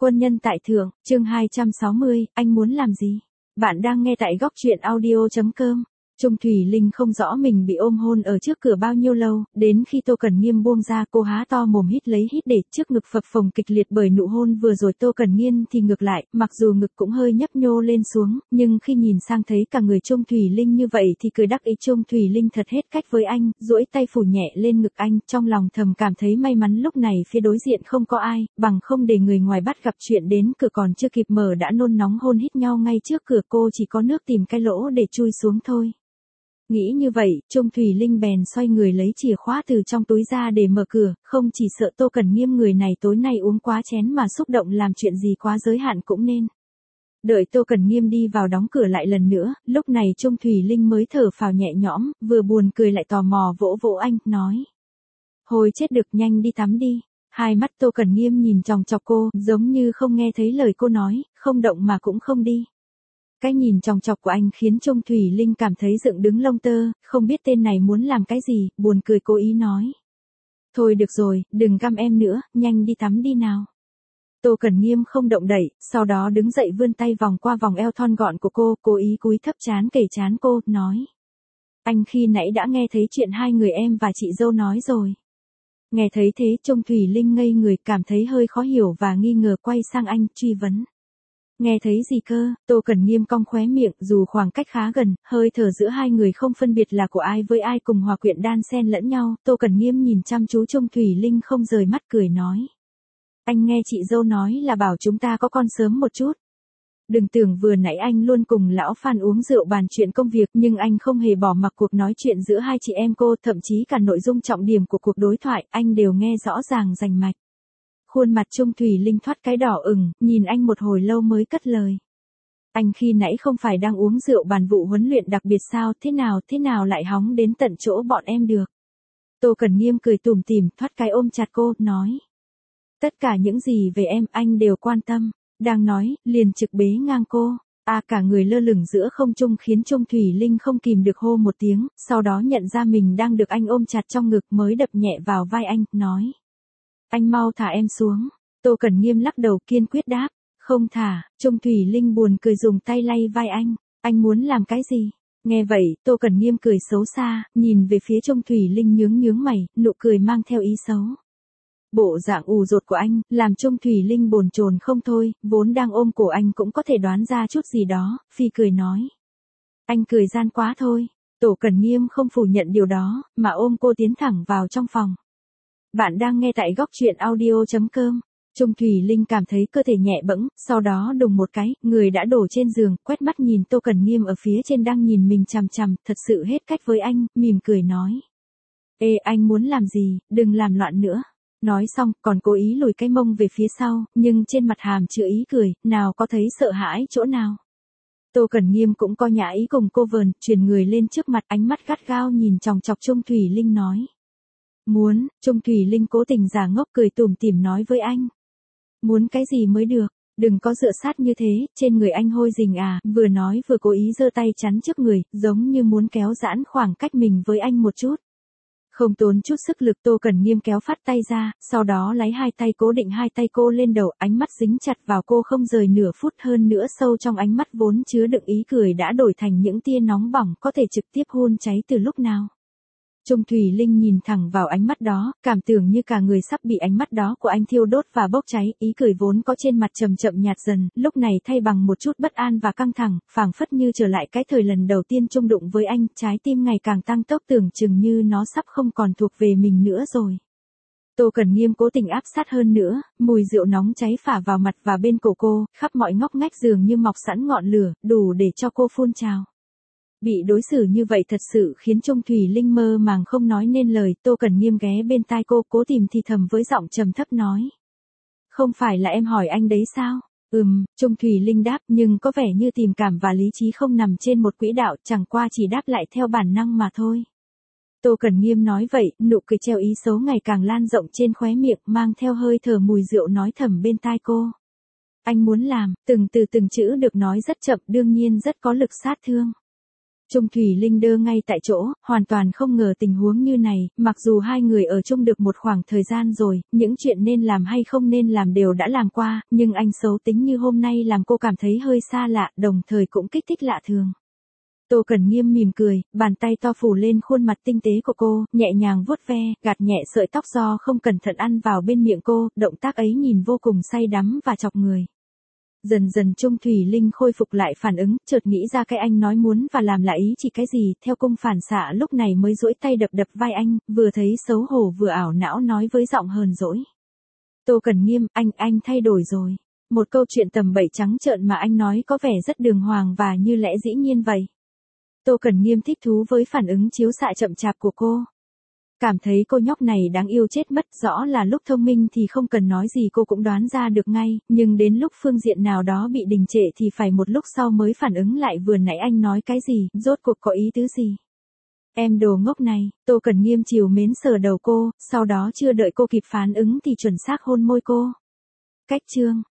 Quân nhân tại thượng, chương 260, anh muốn làm gì? Bạn đang nghe tại góc truyện audio.com. Trung Thủy Linh không rõ mình bị ôm hôn ở trước cửa bao nhiêu lâu, đến khi Tô Cần Nghiêm buông ra cô há to mồm hít lấy hít để trước ngực phập phồng kịch liệt bởi nụ hôn vừa rồi Tô Cần Nghiên thì ngược lại, mặc dù ngực cũng hơi nhấp nhô lên xuống, nhưng khi nhìn sang thấy cả người Trung Thủy Linh như vậy thì cười đắc ý. Trung Thủy Linh thật hết cách với anh, duỗi tay phủ nhẹ lên ngực anh, trong lòng thầm cảm thấy may mắn lúc này phía đối diện không có ai, bằng không để người ngoài bắt gặp chuyện đến cửa còn chưa kịp mở đã nôn nóng hôn hít nhau ngay trước cửa, cô chỉ có nước tìm cái lỗ để chui xuống thôi. Nghĩ như vậy, Trung Thủy Linh bèn xoay người lấy chìa khóa từ trong túi ra để mở cửa, không chỉ sợ Tô Cần Nghiêm người này tối nay uống quá chén mà xúc động làm chuyện gì quá giới hạn cũng nên. Đợi Tô Cần Nghiêm đi vào đóng cửa lại lần nữa, lúc này Trung Thủy Linh mới thở phào nhẹ nhõm, vừa buồn cười lại tò mò vỗ vỗ anh, nói. Hồi chết được, nhanh đi tắm đi. Hai mắt Tô Cần Nghiêm nhìn chòng chọc cô, giống như không nghe thấy lời cô nói, không động mà cũng không đi. Cái nhìn chòng chọc của anh khiến Trung Thủy Linh cảm thấy dựng đứng lông tơ, không biết tên này muốn làm cái gì, buồn cười cố ý nói. Thôi được rồi, đừng găm em nữa, nhanh đi tắm đi nào. Tô Cần Nghiêm không động đậy, sau đó đứng dậy vươn tay vòng qua vòng eo thon gọn của cô, cố ý cúi thấp trán kề trán cô, nói. Anh khi nãy đã nghe thấy chuyện hai người em và chị dâu nói rồi. Nghe thấy thế Trung Thủy Linh ngây người, cảm thấy hơi khó hiểu và nghi ngờ, quay sang anh, truy vấn. Nghe thấy gì cơ? Tô Cần Nghiêm cong khóe miệng, dù khoảng cách khá gần, hơi thở giữa hai người không phân biệt là của ai với ai cùng hòa quyện đan xen lẫn nhau, Tô Cần Nghiêm nhìn chăm chú Trung Thủy Linh không rời mắt, cười nói. Anh nghe chị dâu nói là bảo chúng ta có con sớm một chút. Đừng tưởng vừa nãy anh luôn cùng lão Phan uống rượu bàn chuyện công việc, nhưng anh không hề bỏ mặc cuộc nói chuyện giữa hai chị em cô, thậm chí cả nội dung trọng điểm của cuộc đối thoại, anh đều nghe rõ ràng rành mạch. Khuôn mặt Trung Thủy Linh thoát cái đỏ ửng, nhìn anh một hồi lâu mới cất lời. Anh khi nãy không phải đang uống rượu bàn vụ huấn luyện đặc biệt sao, thế nào lại hóng đến tận chỗ bọn em được. Tô Cần Nghiêm cười tủm tỉm, thoát cái ôm chặt cô, nói. Tất cả những gì về em anh đều quan tâm. Đang nói, liền trực bế ngang cô. Cả người lơ lửng giữa không trung khiến Trung Thủy Linh không kìm được hô một tiếng, sau đó nhận ra mình đang được anh ôm chặt trong ngực mới đập nhẹ vào vai anh, nói. Anh mau thả em xuống. Tô Cần Nghiêm lắc đầu kiên quyết đáp. Không thả. Trung Thủy Linh buồn cười dùng tay lay vai anh. Anh muốn làm cái gì? Nghe vậy, Tô Cần Nghiêm cười xấu xa, nhìn về phía Trung Thủy Linh nhướng mày, nụ cười mang theo ý xấu. Bộ dạng ù dột của anh, làm Trung Thủy Linh bồn chồn không thôi, vốn đang ôm cổ anh cũng có thể đoán ra chút gì đó, phi cười nói. Anh cười gian quá thôi. Tô Cần Nghiêm không phủ nhận điều đó, mà ôm cô tiến thẳng vào trong phòng. Bạn đang nghe tại góc truyện audio.com. Trung Thủy Linh cảm thấy cơ thể nhẹ bẫng, sau đó đùng một cái, người đã đổ trên giường, quét mắt nhìn Tô Cần Nghiêm ở phía trên đang nhìn mình chằm chằm, thật sự hết cách với anh, mỉm cười nói. Ê, anh muốn làm gì, đừng làm loạn nữa. Nói xong, còn cố ý lùi cái mông về phía sau, nhưng trên mặt hàm chứa ý cười, nào có thấy sợ hãi chỗ nào. Tô Cần Nghiêm cũng có nhã ý cùng cô vờn, chuyển người lên trước mặt, ánh mắt gắt gao nhìn chòng chọc Trung Thủy Linh nói. Muốn. Trung Thủy Linh cố tình giả ngốc cười tủm tỉm nói với anh. Muốn cái gì mới được, đừng có dựa sát như thế, trên người anh hôi rình vừa nói vừa cố ý giơ tay chắn trước người, giống như muốn kéo giãn khoảng cách mình với anh một chút. Không tốn chút sức lực Tô Cần Nghiêm kéo phát tay ra, sau đó lấy hai tay cố định hai tay cô lên đầu, ánh mắt dính chặt vào cô không rời nửa phút, hơn nữa sâu trong ánh mắt vốn chứa đựng ý cười đã đổi thành những tia nóng bỏng có thể trực tiếp hun cháy từ lúc nào. Trung Thủy Linh nhìn thẳng vào ánh mắt đó, cảm tưởng như cả người sắp bị ánh mắt đó của anh thiêu đốt và bốc cháy, ý cười vốn có trên mặt chậm chậm nhạt dần, lúc này thay bằng một chút bất an và căng thẳng, phảng phất như trở lại cái thời lần đầu tiên chung đụng với anh, trái tim ngày càng tăng tốc tưởng chừng như nó sắp không còn thuộc về mình nữa rồi. Tô Cần Nghiêm cố tình áp sát hơn nữa, mùi rượu nóng cháy phả vào mặt và bên cổ cô, khắp mọi ngóc ngách dường như mọc sẵn ngọn lửa, đủ để cho cô phun trào. Bị đối xử như vậy thật sự khiến Trung Thủy Linh mơ màng không nói nên lời, Tô Cần Nghiêm ghé bên tai cô cố tìm thì thầm với giọng trầm thấp nói. Không phải là em hỏi anh đấy sao? Trung Thủy Linh đáp nhưng có vẻ như tình cảm và lý trí không nằm trên một quỹ đạo, chẳng qua chỉ đáp lại theo bản năng mà thôi. Tô Cần Nghiêm nói vậy, nụ cười treo ý xấu ngày càng lan rộng trên khóe miệng, mang theo hơi thở mùi rượu nói thầm bên tai cô. Anh muốn làm, từng từ từng chữ được nói rất chậm, đương nhiên rất có lực sát thương. Trung Thủy Linh đơ ngay tại chỗ, hoàn toàn không ngờ tình huống như này, mặc dù hai người ở chung được một khoảng thời gian rồi, những chuyện nên làm hay không nên làm đều đã làm qua, nhưng anh xấu tính như hôm nay làm cô cảm thấy hơi xa lạ, đồng thời cũng kích thích lạ thường. Tô Cẩn Nghiêm mỉm cười, bàn tay to phủ lên khuôn mặt tinh tế của cô, nhẹ nhàng vuốt ve, gạt nhẹ sợi tóc do không cẩn thận ăn vào bên miệng cô, động tác ấy nhìn vô cùng say đắm và chọc người. Dần dần Trung Thủy Linh khôi phục lại phản ứng, chợt nghĩ ra cái anh nói muốn và làm là ý chỉ cái gì, theo cung phản xạ lúc này mới duỗi tay đập đập vai anh, vừa thấy xấu hổ vừa ảo não nói với giọng hờn dỗi. Tô Cẩn Nghiêm, anh thay đổi rồi. Một câu chuyện tầm bậy trắng trợn mà anh nói có vẻ rất đường hoàng và như lẽ dĩ nhiên vậy. Tô Cẩn Nghiêm thích thú với phản ứng chiếu xạ chậm chạp của cô. Cảm thấy cô nhóc này đáng yêu chết mất, rõ là lúc thông minh thì không cần nói gì cô cũng đoán ra được ngay, nhưng đến lúc phương diện nào đó bị đình trệ thì phải một lúc sau mới phản ứng lại vừa nãy anh nói cái gì, rốt cuộc có ý tứ gì. Em đồ ngốc này, Tô Cẩn Nghiêm trìu mến sờ đầu cô, sau đó chưa đợi cô kịp phản ứng thì chuẩn xác hôn môi cô. Cách chương